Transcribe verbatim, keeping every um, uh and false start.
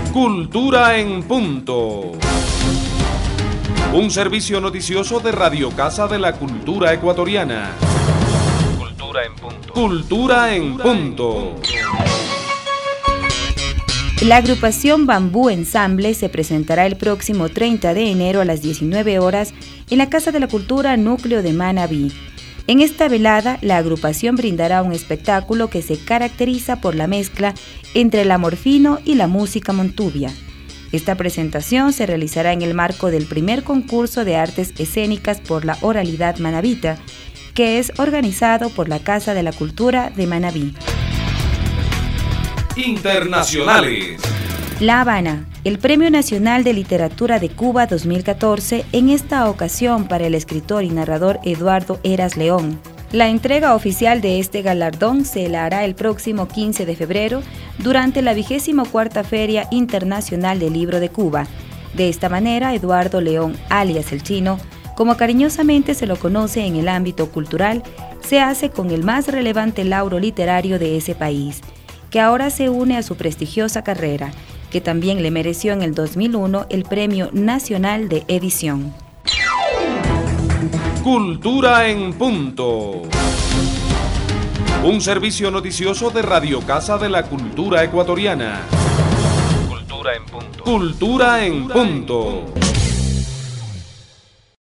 Cultura en Punto. Un servicio noticioso de Radio Casa de la Cultura Ecuatoriana. Cultura en Punto. Cultura en Punto. La agrupación Bambú Ensamble se presentará el próximo treinta de enero a las diecinueve horas en la Casa de la Cultura Núcleo de Manabí. En esta velada, la agrupación brindará un espectáculo que se caracteriza por la mezcla entre el amor fino y la música montubia. Esta presentación se realizará en el marco del primer concurso de artes escénicas por la oralidad manabita, que es organizado por la Casa de la Cultura de Manabí. Internacionales. La Habana, el Premio Nacional de Literatura de Cuba dos mil catorce, en esta ocasión para el escritor y narrador Eduardo Heras León. La entrega oficial de este galardón se la hará el próximo quince de febrero durante la vigésima cuarta Feria Internacional del Libro de Cuba. De esta manera, Eduardo León, alias El Chino, como cariñosamente se lo conoce en el ámbito cultural, se hace con el más relevante lauro literario de ese país, que ahora se une a su prestigiosa carrera, que también le mereció en el dos mil uno el Premio Nacional de Edición. Cultura en Punto. Un servicio noticioso de Radio Casa de la Cultura Ecuatoriana. Cultura en Punto. Cultura en Punto.